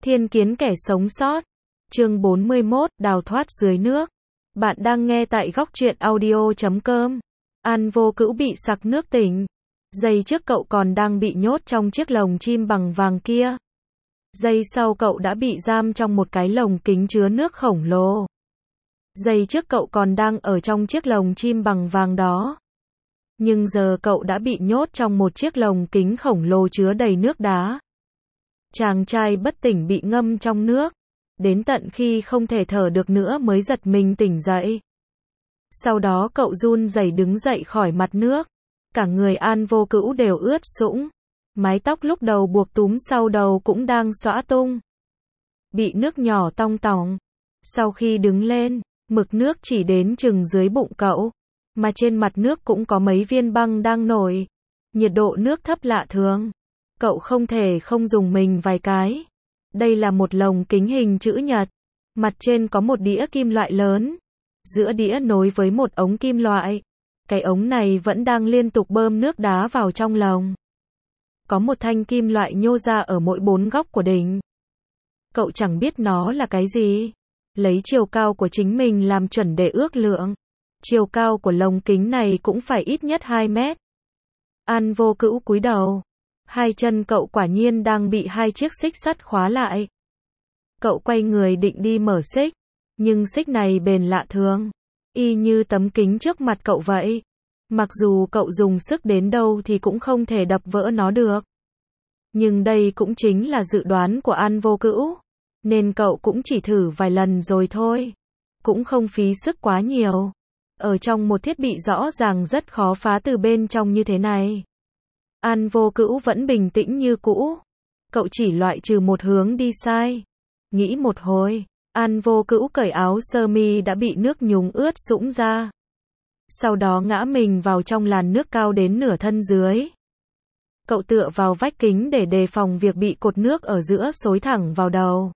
Thiên kiến kẻ sống sót. Chương 41, đào thoát dưới nước. Bạn đang nghe tại góc truyện audio.com. An Vô Cữu bị sặc nước tỉnh. Giây trước cậu còn đang bị nhốt trong chiếc lồng chim bằng vàng kia. Giây sau cậu đã bị giam trong một cái lồng kính chứa nước khổng lồ. Giây trước cậu còn đang ở trong chiếc lồng chim bằng vàng đó. Nhưng giờ cậu đã bị nhốt trong một chiếc lồng kính khổng lồ chứa đầy nước đá. Chàng trai bất tỉnh bị ngâm trong nước, đến tận khi không thể thở được nữa mới giật mình tỉnh dậy. Sau đó cậu run rẩy đứng dậy khỏi mặt nước, cả người An Vô Cữu đều ướt sũng, mái tóc lúc đầu buộc túm sau đầu cũng đang xõa tung, bị nước nhỏ tong tỏng. Sau khi đứng lên, mực nước chỉ đến chừng dưới bụng cậu, mà trên mặt nước cũng có mấy viên băng đang nổi, nhiệt độ nước thấp lạ thường. Cậu không thể không dùng mình vài cái. Đây là một lồng kính hình chữ nhật, mặt trên có một đĩa kim loại lớn, giữa đĩa nối với một ống kim loại. Cái ống này vẫn đang liên tục bơm nước đá vào trong lồng. Có một thanh kim loại nhô ra ở mỗi bốn góc của đỉnh. Cậu chẳng biết nó là cái gì. Lấy chiều cao của chính mình làm chuẩn để ước lượng. Chiều cao của lồng kính này cũng phải ít nhất 2 mét. An Vô Cữu cúi đầu. Hai chân cậu quả nhiên đang bị hai chiếc xích sắt khóa lại. Cậu quay người định đi mở xích, nhưng xích này bền lạ thường, y như tấm kính trước mặt cậu vậy. Mặc dù cậu dùng sức đến đâu thì cũng không thể đập vỡ nó được. Nhưng đây cũng chính là dự đoán của An Vô Cữu, nên cậu cũng chỉ thử vài lần rồi thôi. Cũng không phí sức quá nhiều. Ở trong một thiết bị rõ ràng rất khó phá từ bên trong như thế này, An Vô Cữu vẫn bình tĩnh như cũ. Cậu chỉ loại trừ một hướng đi sai. Nghĩ một hồi, An Vô Cữu cởi áo sơ mi đã bị nước nhúng ướt sũng ra. Sau đó ngã mình vào trong làn nước cao đến nửa thân dưới. Cậu tựa vào vách kính để đề phòng việc bị cột nước ở giữa xối thẳng vào đầu.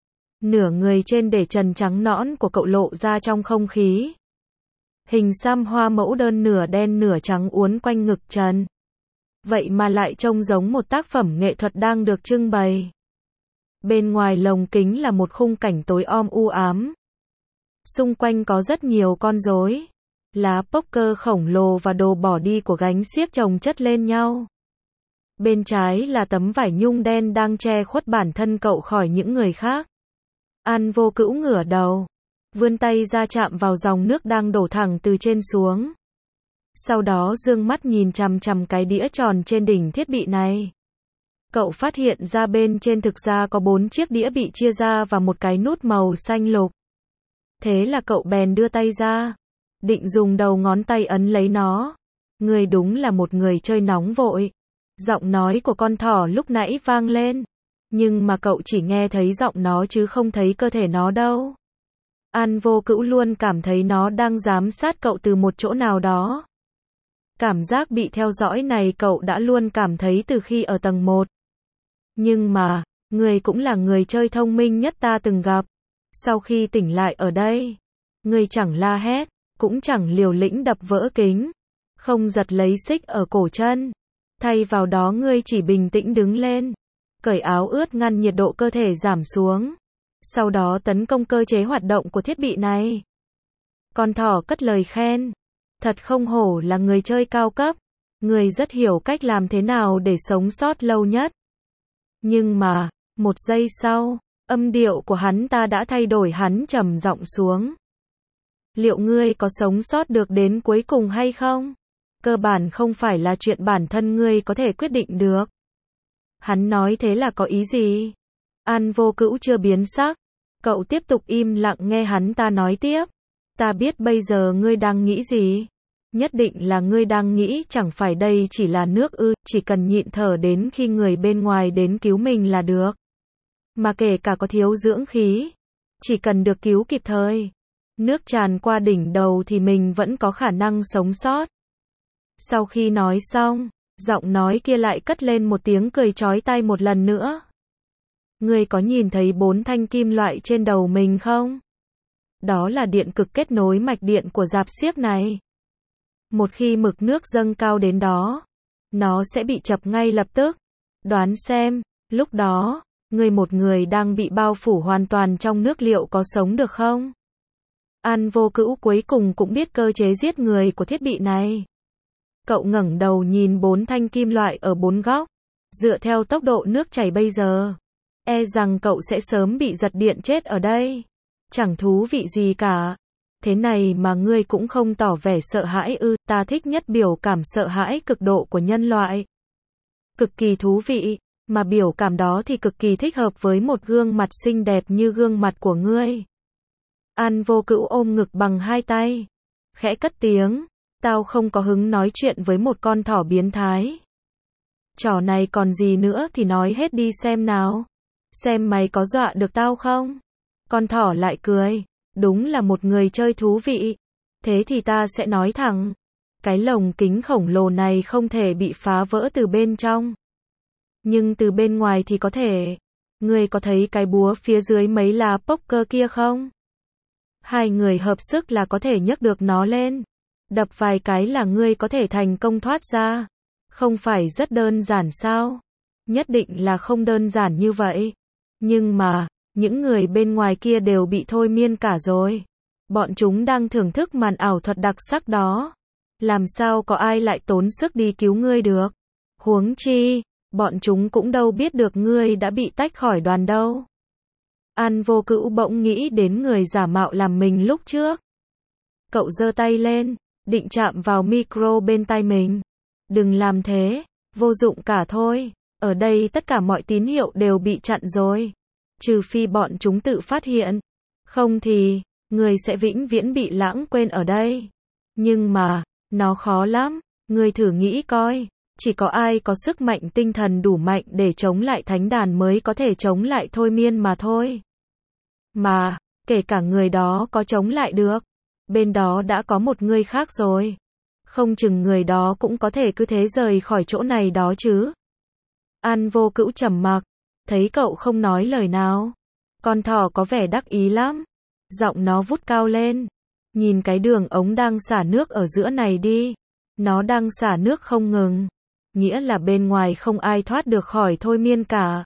Nửa người trên để trần trắng nõn của cậu lộ ra trong không khí. Hình xăm hoa mẫu đơn nửa đen nửa trắng uốn quanh ngực trần. Vậy mà lại trông giống một tác phẩm nghệ thuật đang được trưng bày. Bên ngoài lồng kính là một khung cảnh tối om u ám. Xung quanh có rất nhiều con rối, lá poker khổng lồ và đồ bỏ đi của gánh xiếc chồng chất lên nhau. Bên trái là tấm vải nhung đen đang che khuất bản thân cậu khỏi những người khác. An Vô Cữu ngửa đầu, vươn tay ra chạm vào dòng nước đang đổ thẳng từ trên xuống. Sau đó dương mắt nhìn chằm chằm cái đĩa tròn trên đỉnh thiết bị này. Cậu phát hiện ra bên trên thực ra có 4 chiếc đĩa bị chia ra và một cái nút màu xanh lục. Thế là cậu bèn đưa tay ra, định dùng đầu ngón tay ấn lấy nó. Người đúng là một người chơi nóng vội. Giọng nói của con thỏ lúc nãy vang lên, nhưng mà cậu chỉ nghe thấy giọng nó chứ không thấy cơ thể nó đâu. An Vô Cữu luôn cảm thấy nó đang giám sát cậu từ một chỗ nào đó. Cảm giác bị theo dõi này cậu đã luôn cảm thấy từ khi ở tầng 1. Nhưng mà, người cũng là người chơi thông minh nhất ta từng gặp. Sau khi tỉnh lại ở đây, người chẳng la hét, cũng chẳng liều lĩnh đập vỡ kính, không giật lấy xích ở cổ chân. Thay vào đó ngươi chỉ bình tĩnh đứng lên, cởi áo ướt ngăn nhiệt độ cơ thể giảm xuống. Sau đó tấn công cơ chế hoạt động của thiết bị này. Con thỏ cất lời khen. Thật không hổ là người chơi cao cấp. Người rất hiểu cách làm thế nào để sống sót lâu nhất. Nhưng mà, một giây sau, âm điệu của hắn ta đã thay đổi, hắn trầm giọng xuống. Liệu ngươi có sống sót được đến cuối cùng hay không? Cơ bản không phải là chuyện bản thân ngươi có thể quyết định được. Hắn nói thế là có ý gì? An Vô Cữu chưa biến sắc. Cậu tiếp tục im lặng nghe hắn ta nói tiếp. Ta biết bây giờ ngươi đang nghĩ gì. Nhất định là ngươi đang nghĩ chẳng phải đây chỉ là nước ư, chỉ cần nhịn thở đến khi người bên ngoài đến cứu mình là được. Mà kể cả có thiếu dưỡng khí, chỉ cần được cứu kịp thời, nước tràn qua đỉnh đầu thì mình vẫn có khả năng sống sót. Sau khi nói xong, giọng nói kia lại cất lên một tiếng cười chói tai một lần nữa. Ngươi có nhìn thấy 4 thanh kim loại trên đầu mình không? Đó là điện cực kết nối mạch điện của rạp xiếc này. Một khi mực nước dâng cao đến đó, nó sẽ bị chập ngay lập tức. Đoán xem, lúc đó, Ngươi một người đang bị bao phủ hoàn toàn trong nước liệu có sống được không? An Vô Cữu cuối cùng cũng biết cơ chế giết người của thiết bị này. Cậu ngẩng đầu nhìn 4 thanh kim loại ở 4 góc. Dựa theo tốc độ nước chảy bây giờ, e rằng cậu sẽ sớm bị giật điện chết ở đây. Chẳng thú vị gì cả. Thế này mà ngươi cũng không tỏ vẻ sợ hãi ư? Ta thích nhất biểu cảm sợ hãi cực độ của nhân loại. Cực kỳ thú vị, mà biểu cảm đó thì cực kỳ thích hợp với một gương mặt xinh đẹp như gương mặt của ngươi. An Vô Cữu ôm ngực bằng 2 tay, khẽ cất tiếng, tao không có hứng nói chuyện với một con thỏ biến thái. Trò này còn gì nữa thì nói hết đi xem nào. Xem mày có dọa được tao không? Con thỏ lại cười, đúng là một người chơi thú vị. Thế thì ta sẽ nói thẳng, cái lồng kính khổng lồ này không thể bị phá vỡ từ bên trong. Nhưng từ bên ngoài thì có thể. Ngươi có thấy cái búa phía dưới mấy lá poker kia không? 2 người hợp sức là có thể nhấc được nó lên. Đập vài cái là ngươi có thể thành công thoát ra. Không phải rất đơn giản sao? Nhất định là không đơn giản như vậy. Nhưng mà, những người bên ngoài kia đều bị thôi miên cả rồi. Bọn chúng đang thưởng thức màn ảo thuật đặc sắc đó. Làm sao có ai lại tốn sức đi cứu ngươi được? Huống chi, bọn chúng cũng đâu biết được ngươi đã bị tách khỏi đoàn đâu. An Vô Cữu bỗng nghĩ đến người giả mạo làm mình lúc trước. Cậu giơ tay lên, định chạm vào micro bên tai mình. Đừng làm thế, vô dụng cả thôi. Ở đây tất cả mọi tín hiệu đều bị chặn rồi. Trừ phi bọn chúng tự phát hiện. Không thì, người sẽ vĩnh viễn bị lãng quên ở đây. Nhưng mà, nó khó lắm. Người thử nghĩ coi. Chỉ có ai có sức mạnh tinh thần đủ mạnh để chống lại thánh đàn mới có thể chống lại thôi miên mà thôi. Mà, kể cả người đó có chống lại được, bên đó đã có một người khác rồi. Không chừng người đó cũng có thể cứ thế rời khỏi chỗ này đó chứ. An Vô Cữu trầm mặc, thấy cậu không nói lời nào. Con thỏ có vẻ đắc ý lắm. Giọng nó vút cao lên. Nhìn cái đường ống đang xả nước ở giữa này đi. Nó đang xả nước không ngừng. Nghĩa là bên ngoài không ai thoát được khỏi thôi miên cả.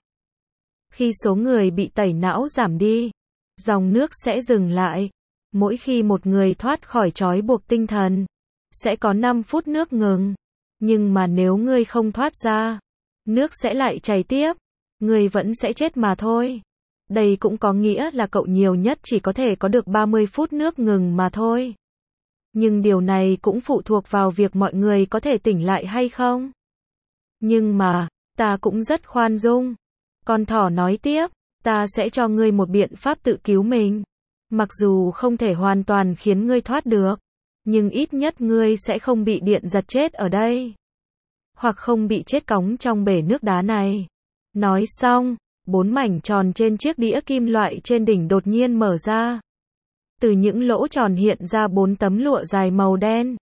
Khi số người bị tẩy não giảm đi, dòng nước sẽ dừng lại. Mỗi khi một người thoát khỏi trói buộc tinh thần, sẽ có 5 phút nước ngừng. Nhưng mà nếu ngươi không thoát ra, nước sẽ lại chảy tiếp. Ngươi vẫn sẽ chết mà thôi. Đây cũng có nghĩa là cậu nhiều nhất chỉ có thể có được 30 phút nước ngừng mà thôi. Nhưng điều này cũng phụ thuộc vào việc mọi người có thể tỉnh lại hay không. Nhưng mà, ta cũng rất khoan dung. Con thỏ nói tiếp, ta sẽ cho ngươi một biện pháp tự cứu mình. Mặc dù không thể hoàn toàn khiến ngươi thoát được, nhưng ít nhất ngươi sẽ không bị điện giật chết ở đây. Hoặc không bị chết cóng trong bể nước đá này. Nói xong, 4 mảnh tròn trên chiếc đĩa kim loại trên đỉnh đột nhiên mở ra. Từ những lỗ tròn hiện ra 4 tấm lụa dài màu đen,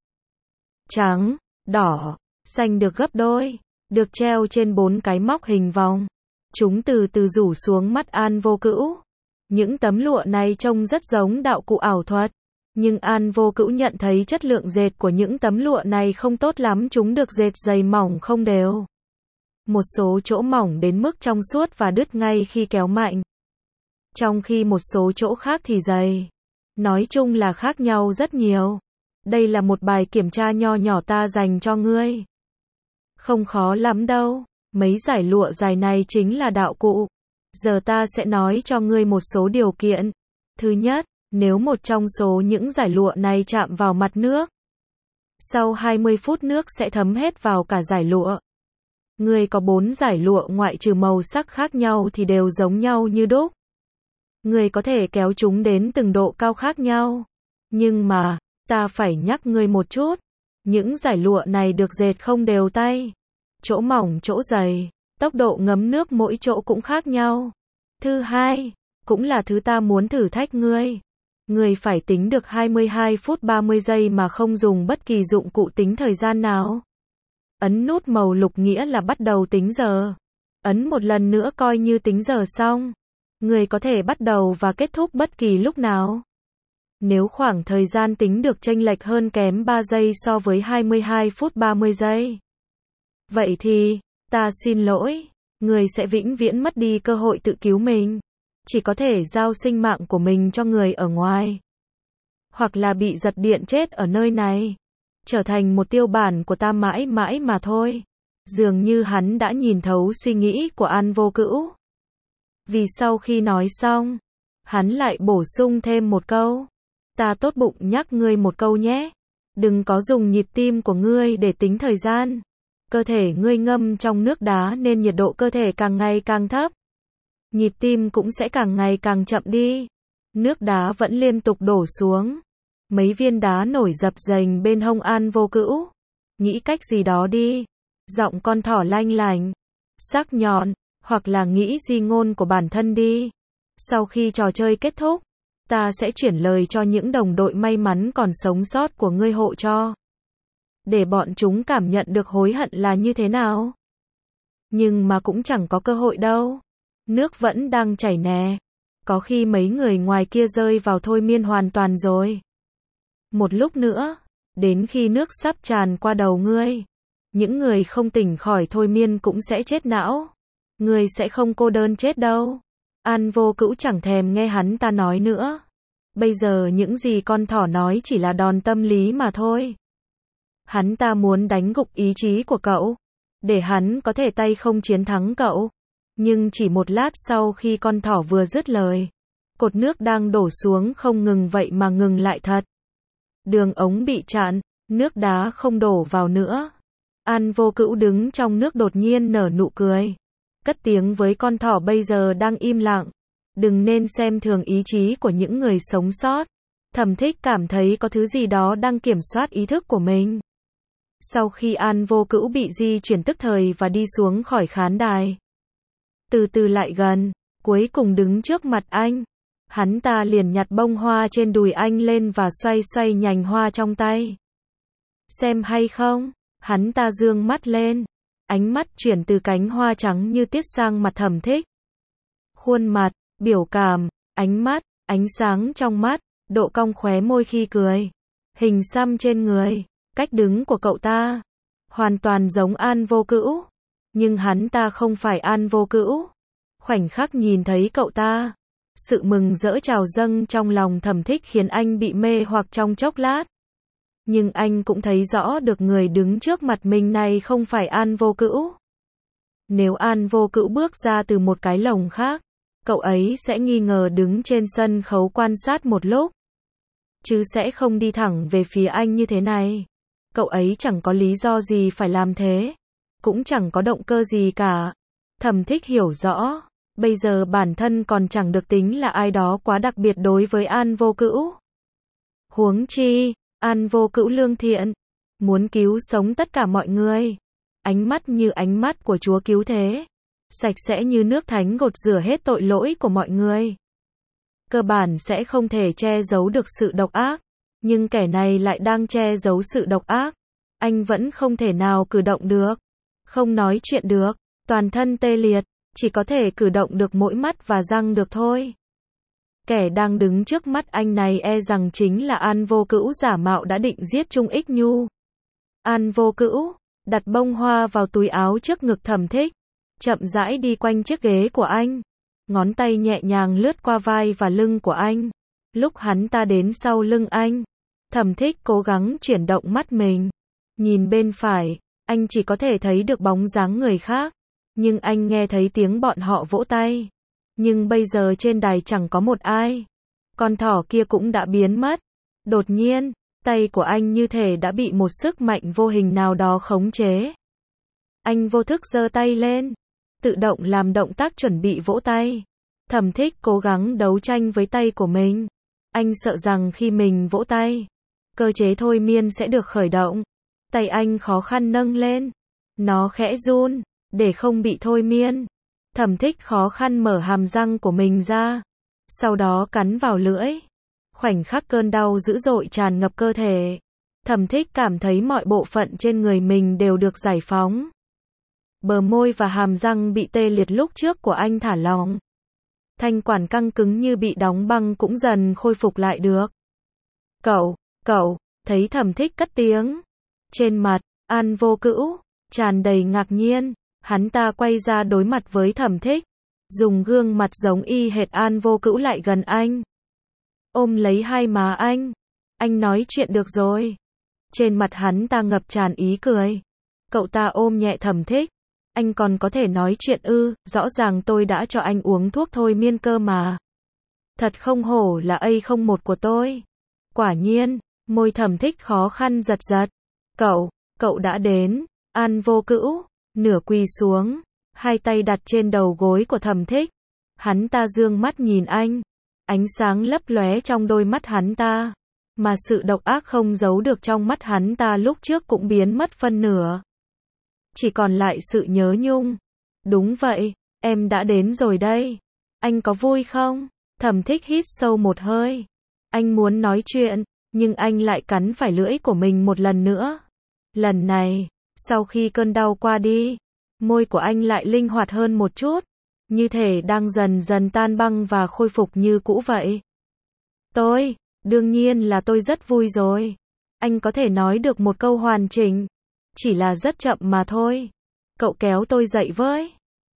trắng, đỏ, xanh được gấp đôi, được treo trên 4 cái móc hình vòng. Chúng từ từ rủ xuống mắt An Vô Cữu. Những tấm lụa này trông rất giống đạo cụ ảo thuật, nhưng An Vô Cữu nhận thấy chất lượng dệt của những tấm lụa này không tốt lắm, chúng được dệt dày mỏng không đều. Một số chỗ mỏng đến mức trong suốt và đứt ngay khi kéo mạnh. Trong khi một số chỗ khác thì dày. Nói chung là khác nhau rất nhiều. Đây là một bài kiểm tra nho nhỏ ta dành cho ngươi. Không khó lắm đâu. Mấy giải lụa dài này chính là đạo cụ. Giờ ta sẽ nói cho ngươi một số điều kiện. Thứ nhất, nếu một trong số những giải lụa này chạm vào mặt nước, sau 20 phút nước sẽ thấm hết vào cả giải lụa. Ngươi có 4 giải lụa ngoại trừ màu sắc khác nhau thì đều giống nhau như đúc. Ngươi có thể kéo chúng đến từng độ cao khác nhau. Nhưng mà, ta phải nhắc ngươi một chút. Những giải lụa này được dệt không đều tay. Chỗ mỏng chỗ dày, tốc độ ngấm nước mỗi chỗ cũng khác nhau. Thứ hai, cũng là thứ ta muốn thử thách ngươi. Ngươi phải tính được 22 phút 30 giây mà không dùng bất kỳ dụng cụ tính thời gian nào. Ấn nút màu lục nghĩa là bắt đầu tính giờ. Ấn một lần nữa coi như tính giờ xong. Ngươi có thể bắt đầu và kết thúc bất kỳ lúc nào. Nếu khoảng thời gian tính được chênh lệch hơn kém 3 giây so với 22 phút 30 giây. Vậy thì, ta xin lỗi, Ngươi sẽ vĩnh viễn mất đi cơ hội tự cứu mình. Chỉ có thể giao sinh mạng của mình cho người ở ngoài. Hoặc là bị giật điện chết ở nơi này. Trở thành một tiêu bản của ta mãi mãi mà thôi. Dường như hắn đã nhìn thấu suy nghĩ của An Vô Cữu. Vì sau khi nói xong, hắn lại bổ sung thêm một câu. Ta tốt bụng nhắc ngươi một câu nhé. Đừng có dùng nhịp tim của ngươi để tính thời gian. Cơ thể ngươi ngâm trong nước đá nên nhiệt độ cơ thể càng ngày càng thấp. Nhịp tim cũng sẽ càng ngày càng chậm đi. Nước đá vẫn liên tục đổ xuống. Mấy viên đá nổi dập dềnh bên hông An Vô Cữu. Nghĩ cách gì đó đi. Giọng con thỏ lanh lành, sắc nhọn, hoặc là nghĩ di ngôn của bản thân đi. Sau khi trò chơi kết thúc, ta sẽ chuyển lời cho những đồng đội may mắn còn sống sót của ngươi hộ cho. Để bọn chúng cảm nhận được hối hận là như thế nào. Nhưng mà cũng chẳng có cơ hội đâu. Nước vẫn đang chảy nè. Có khi mấy người ngoài kia rơi vào thôi miên hoàn toàn rồi. Một lúc nữa, đến khi nước sắp tràn qua đầu ngươi, những người không tỉnh khỏi thôi miên cũng sẽ chết não. Ngươi sẽ không cô đơn chết đâu. An Vô Cữu chẳng thèm nghe hắn ta nói nữa. Bây giờ những gì con thỏ nói chỉ là đòn tâm lý mà thôi. Hắn ta muốn đánh gục ý chí của cậu, để hắn có thể tay không chiến thắng cậu. Nhưng chỉ một lát sau khi con thỏ vừa dứt lời, cột nước đang đổ xuống không ngừng vậy mà ngừng lại thật. Đường ống bị chặn, nước đá không đổ vào nữa. An Vô Cữu đứng trong nước đột nhiên nở nụ cười. Cất tiếng với con thỏ bây giờ đang im lặng. Đừng nên xem thường ý chí của những người sống sót. Thẩm Thích cảm thấy có thứ gì đó đang kiểm soát ý thức của mình. Sau khi An Vô Cữu bị di chuyển tức thời và đi xuống khỏi khán đài, từ từ lại gần, cuối cùng đứng trước mặt anh. Hắn ta liền nhặt bông hoa trên đùi anh lên và xoay xoay nhành hoa trong tay. Xem hay không? Hắn ta dương mắt lên. Ánh mắt chuyển từ cánh hoa trắng như tiết sang mặt Thẩm Thích. Khuôn mặt, biểu cảm, ánh mắt, ánh sáng trong mắt, độ cong khóe môi khi cười, hình xăm trên người, cách đứng của cậu ta, hoàn toàn giống An Vô Cữu. Nhưng hắn ta không phải An Vô Cữu. Khoảnh khắc nhìn thấy cậu ta, sự mừng rỡ trào dâng trong lòng Thẩm Thích khiến anh bị mê hoặc trong chốc lát. Nhưng anh cũng thấy rõ được người đứng trước mặt mình này không phải An Vô Cữu. Nếu An Vô Cữu bước ra từ một cái lồng khác, cậu ấy sẽ nghi ngờ đứng trên sân khấu quan sát một lúc. Chứ sẽ không đi thẳng về phía anh như thế này. Cậu ấy chẳng có lý do gì phải làm thế. Cũng chẳng có động cơ gì cả. Thẩm Thích hiểu rõ. Bây giờ bản thân còn chẳng được tính là ai đó quá đặc biệt đối với An Vô Cữu. Huống chi, An Vô Cữu lương thiện, muốn cứu sống tất cả mọi người. Ánh mắt như ánh mắt của Chúa cứu thế. Sạch sẽ như nước thánh gột rửa hết tội lỗi của mọi người. Cơ bản sẽ không thể che giấu được sự độc ác. Nhưng kẻ này lại đang che giấu sự độc ác. Anh vẫn không thể nào cử động được. Không nói chuyện được. Toàn thân tê liệt. Chỉ có thể cử động được mỗi mắt và răng được thôi. Kẻ đang đứng trước mắt anh này e rằng chính là An Vô Cữu giả mạo đã định giết Trung Ích Nhu. An Vô Cữu đặt bông hoa vào túi áo trước ngực Thẩm Thích, chậm rãi đi quanh chiếc ghế của anh. Ngón tay nhẹ nhàng lướt qua vai và lưng của anh. Lúc hắn ta đến sau lưng anh, Thẩm Thích cố gắng chuyển động mắt mình. Nhìn bên phải, anh chỉ có thể thấy được bóng dáng người khác. Nhưng anh nghe thấy tiếng bọn họ vỗ tay. Nhưng bây giờ trên đài chẳng có một ai. Con thỏ kia cũng đã biến mất. Đột nhiên, tay của anh như thể đã bị một sức mạnh vô hình nào đó khống chế. Anh vô thức giơ tay lên, tự động làm động tác chuẩn bị vỗ tay. Thẩm Thích cố gắng đấu tranh với tay của mình. Anh sợ rằng khi mình vỗ tay, cơ chế thôi miên sẽ được khởi động. Tay anh khó khăn nâng lên. Nó khẽ run, để không bị thôi miên. Thẩm Thích khó khăn mở hàm răng của mình ra. Sau đó cắn vào lưỡi. Khoảnh khắc cơn đau dữ dội tràn ngập cơ thể. Thẩm Thích cảm thấy mọi bộ phận trên người mình đều được giải phóng. Bờ môi và hàm răng bị tê liệt lúc trước của anh thả lỏng. Thanh quản căng cứng như bị đóng băng cũng dần khôi phục lại được. Cậu, thấy Thẩm Thích cất tiếng. Trên mặt, An Vô Cữu tràn đầy ngạc nhiên. Hắn ta quay ra đối mặt với Thẩm Thích, dùng gương mặt giống y hệt An Vô Cữu lại gần anh. Ôm lấy hai má anh nói chuyện được rồi. Trên mặt hắn ta ngập tràn ý cười. Cậu ta ôm nhẹ Thẩm Thích. Anh còn có thể nói chuyện ư, rõ ràng tôi đã cho anh uống thuốc thôi miên cơ mà. Thật không hổ là A01 của tôi. Quả nhiên, môi Thẩm Thích khó khăn giật giật. Cậu đã đến. An Vô Cữu, nửa quỳ xuống, hai tay đặt trên đầu gối của Thẩm Thích. Hắn ta dương mắt nhìn anh. Ánh sáng lấp lóe trong đôi mắt hắn ta. Mà sự độc ác không giấu được trong mắt hắn ta lúc trước cũng biến mất phân nửa. Chỉ còn lại sự nhớ nhung. Đúng vậy, em đã đến rồi đây. Anh có vui không? Thẩm Thích hít sâu một hơi. Anh muốn nói chuyện, nhưng anh lại cắn phải lưỡi của mình một lần nữa. Lần này, sau khi cơn đau qua đi, môi của anh lại linh hoạt hơn một chút, như thể đang dần dần tan băng và khôi phục như cũ vậy. Đương nhiên là tôi rất vui rồi. Anh có thể nói được một câu hoàn chỉnh, chỉ là rất chậm mà thôi. Cậu kéo tôi dậy với.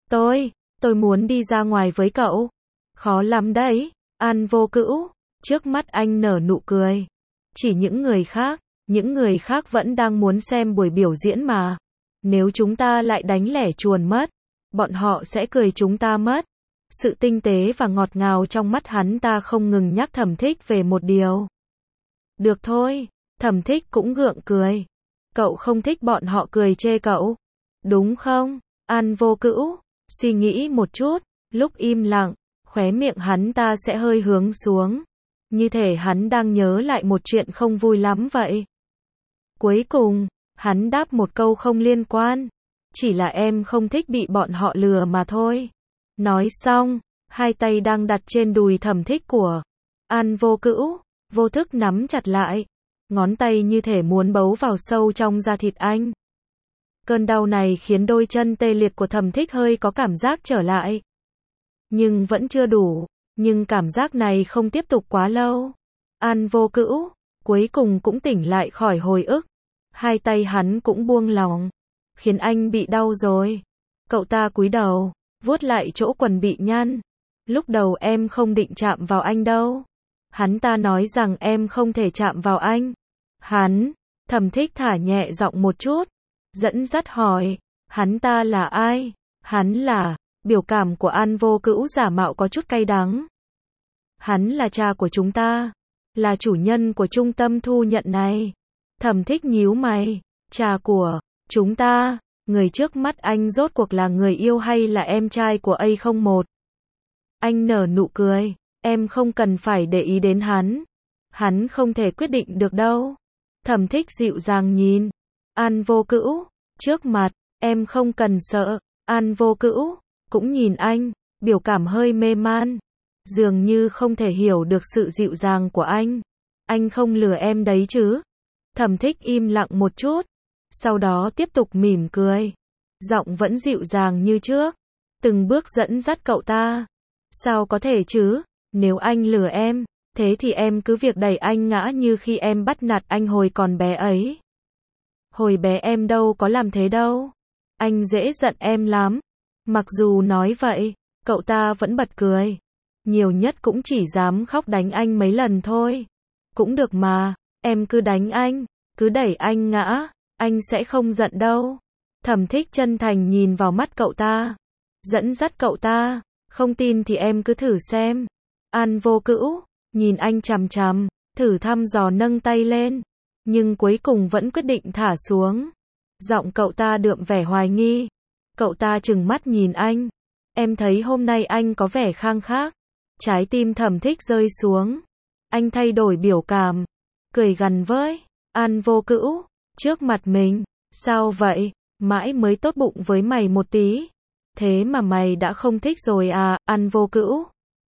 Tôi muốn đi ra ngoài với cậu. Khó lắm đấy, An Vô Cữu. Trước mắt anh nở nụ cười. Chỉ những người khác vẫn đang muốn xem buổi biểu diễn mà. Nếu chúng ta lại đánh lẻ chuồn mất, bọn họ sẽ cười chúng ta mất. Sự tinh tế và ngọt ngào trong mắt hắn ta không ngừng nhắc Thẩm Thích về một điều. Được thôi, Thẩm Thích cũng gượng cười. Cậu không thích bọn họ cười chê cậu, đúng không? An Vô Cữu suy nghĩ một chút, lúc im lặng, khóe miệng hắn ta sẽ hơi hướng xuống, như thể hắn đang nhớ lại một chuyện không vui lắm vậy. Cuối cùng, hắn đáp một câu không liên quan, chỉ là em không thích bị bọn họ lừa mà thôi. Nói xong, hai tay đang đặt trên đùi Thẩm Thích của An Vô Cữu, vô thức nắm chặt lại, ngón tay như thể muốn bấu vào sâu trong da thịt anh. Cơn đau này khiến đôi chân tê liệt của Thẩm Thích hơi có cảm giác trở lại. Nhưng vẫn chưa đủ, nhưng cảm giác này không tiếp tục quá lâu. An Vô Cữu, cuối cùng cũng tỉnh lại khỏi hồi ức. Hai tay hắn cũng buông lỏng, khiến anh bị đau rồi. Cậu ta cúi đầu, vuốt lại chỗ quần bị nhăn. Lúc đầu em không định chạm vào anh đâu. Hắn ta nói rằng em không thể chạm vào anh. Thẩm Thích thả nhẹ giọng một chút, dẫn dắt hỏi, hắn ta là ai? Hắn là, biểu cảm của An Vô Cữu giả mạo có chút cay đắng. Hắn là cha của chúng ta, là chủ nhân của trung tâm thu nhận này. Thẩm Thích nhíu mày, cha của chúng ta, người trước mắt anh rốt cuộc là người yêu hay là em trai của A01? Anh nở nụ cười, em không cần phải để ý đến hắn không thể quyết định được đâu. Thẩm Thích dịu dàng nhìn An Vô Cữu, trước mặt, em không cần sợ. An Vô Cữu cũng nhìn anh, biểu cảm hơi mê man, dường như không thể hiểu được sự dịu dàng của anh. Anh không lừa em đấy chứ? Thẩm Thích im lặng một chút, sau đó tiếp tục mỉm cười, giọng vẫn dịu dàng như trước, từng bước dẫn dắt cậu ta. Sao có thể chứ? Nếu anh lừa em, thế thì em cứ việc đẩy anh ngã như khi em bắt nạt anh hồi còn bé ấy. Hồi bé em đâu có làm thế đâu. Anh dễ giận em lắm. Mặc dù nói vậy, cậu ta vẫn bật cười. Nhiều nhất cũng chỉ dám khóc đánh anh mấy lần thôi. Cũng được mà, em cứ đánh anh, cứ đẩy anh ngã, anh sẽ không giận đâu. Thẩm Thích chân thành nhìn vào mắt cậu ta, dẫn dắt cậu ta, không tin thì em cứ thử xem. An Vô Cữu nhìn anh chằm chằm, thử thăm dò nâng tay lên, nhưng cuối cùng vẫn quyết định thả xuống. Giọng cậu ta đượm vẻ hoài nghi. Cậu ta trừng mắt nhìn anh. Em thấy hôm nay anh có vẻ khang khác. Trái tim Thẩm Thích rơi xuống. Anh thay đổi biểu cảm, cười gằn với An Vô Cữu trước mặt mình. Sao vậy? Mãi mới tốt bụng với mày một tí, thế mà mày đã không thích rồi à? An Vô Cữu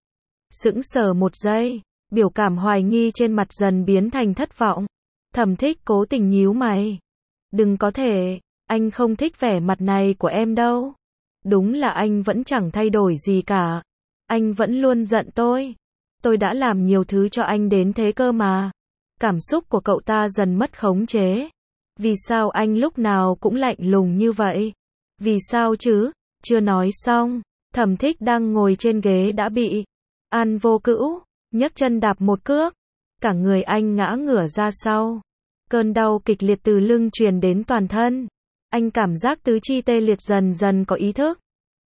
sững sờ một giây, biểu cảm hoài nghi trên mặt dần biến thành thất vọng. Thẩm Thích cố tình nhíu mày. Đừng có thể, anh không thích vẻ mặt này của em đâu. Đúng là anh vẫn chẳng thay đổi gì cả. Anh vẫn luôn giận tôi. Tôi đã làm nhiều thứ cho anh đến thế cơ mà. Cảm xúc của cậu ta dần mất khống chế. Vì sao anh lúc nào cũng lạnh lùng như vậy? Vì sao chứ? Chưa nói xong, Thẩm Thích đang ngồi trên ghế đã bị An Vô Cữu nhấc chân đạp một cước, cả người anh ngã ngửa ra sau. Cơn đau kịch liệt từ lưng truyền đến toàn thân. Anh cảm giác tứ chi tê liệt dần dần có ý thức.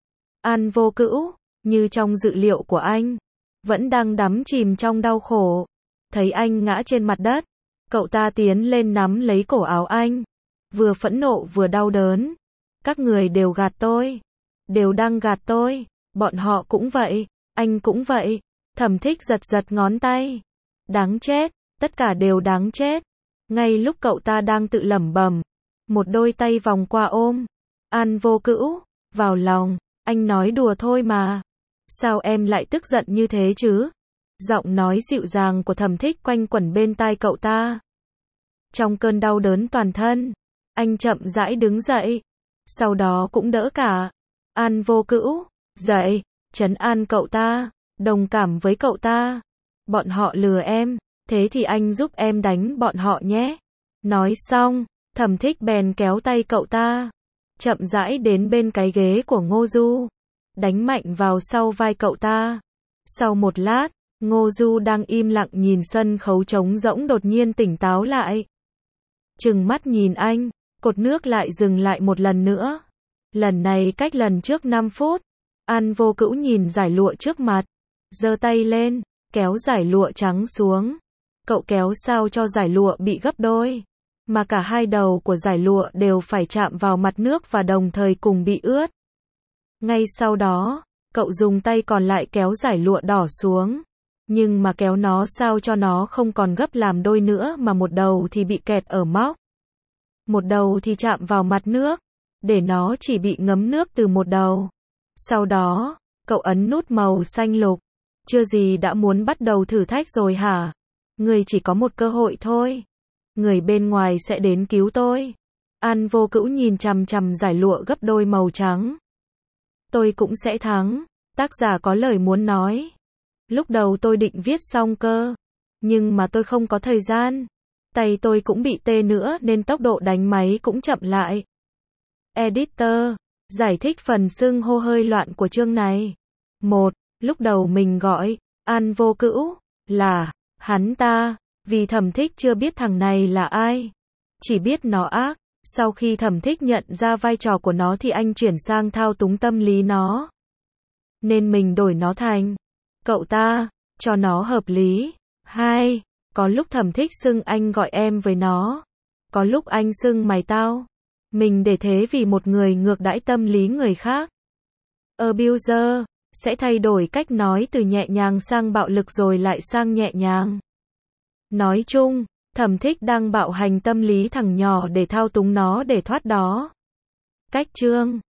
An Vô Cữu, như trong dự liệu của anh, vẫn đang đắm chìm trong đau khổ. Thấy anh ngã trên mặt đất, cậu ta tiến lên nắm lấy cổ áo anh, vừa phẫn nộ vừa đau đớn. Các người đều gạt tôi, đều đang gạt tôi, bọn họ cũng vậy, anh cũng vậy. Thẩm Thích giật giật ngón tay. Đáng chết, tất cả đều đáng chết. Ngay lúc cậu ta đang tự lẩm bẩm, một đôi tay vòng qua ôm An Vô Cữu vào lòng. Anh nói đùa thôi mà. Sao em lại tức giận như thế chứ? Giọng nói dịu dàng của Thẩm Thích quanh quẩn bên tai cậu ta. Trong cơn đau đớn toàn thân, anh chậm rãi đứng dậy. Sau đó cũng đỡ cả An Vô Cữu dậy, trấn an cậu ta, đồng cảm với cậu ta. Bọn họ lừa em, thế thì anh giúp em đánh bọn họ nhé. Nói xong, Thẩm Thích bèn kéo tay cậu ta, chậm rãi đến bên cái ghế của Ngô Du, đánh mạnh vào sau vai cậu ta. Sau một lát, Ngô Du đang im lặng nhìn sân khấu trống rỗng đột nhiên tỉnh táo lại. Trừng mắt nhìn anh, cột nước lại dừng lại một lần nữa. Lần này cách lần trước 5 phút. An Vô Cữu nhìn giải lụa trước mặt, giơ tay lên, kéo giải lụa trắng xuống. Cậu kéo sao cho giải lụa bị gấp đôi, mà cả hai đầu của giải lụa đều phải chạm vào mặt nước và đồng thời cùng bị ướt. Ngay sau đó, cậu dùng tay còn lại kéo giải lụa đỏ xuống. Nhưng mà kéo nó sao cho nó không còn gấp làm đôi nữa mà một đầu thì bị kẹt ở móc, một đầu thì chạm vào mặt nước, để nó chỉ bị ngấm nước từ một đầu. Sau đó, cậu ấn nút màu xanh lục. Chưa gì đã muốn bắt đầu thử thách rồi hả? Người chỉ có một cơ hội thôi. Người bên ngoài sẽ đến cứu tôi. An Vô Cữu nhìn chằm chằm giải lụa gấp đôi màu trắng. Tôi cũng sẽ thắng. Tác giả có lời muốn nói. Lúc đầu tôi định viết xong cơ, nhưng mà tôi không có thời gian. Tay tôi cũng bị tê nữa nên tốc độ đánh máy cũng chậm lại. Editor giải thích phần xưng hô hơi loạn của chương này. 1. Lúc đầu mình gọi An Vô Cữu là hắn ta, vì Thẩm Thích chưa biết thằng này là ai, chỉ biết nó ác. Sau khi Thẩm Thích nhận ra vai trò của nó thì anh chuyển sang thao túng tâm lý nó, nên mình đổi nó thành cậu ta, cho nó hợp lý. 2. Có lúc Thẩm Thích xưng anh gọi em với nó, có lúc anh xưng mày tao. Mình để thế vì một người ngược đãi tâm lý người khác. Abuser sẽ thay đổi cách nói từ nhẹ nhàng sang bạo lực rồi lại sang nhẹ nhàng. Nói chung, Thẩm Thích đang bạo hành tâm lý thằng nhỏ để thao túng nó để thoát đó. Cách chương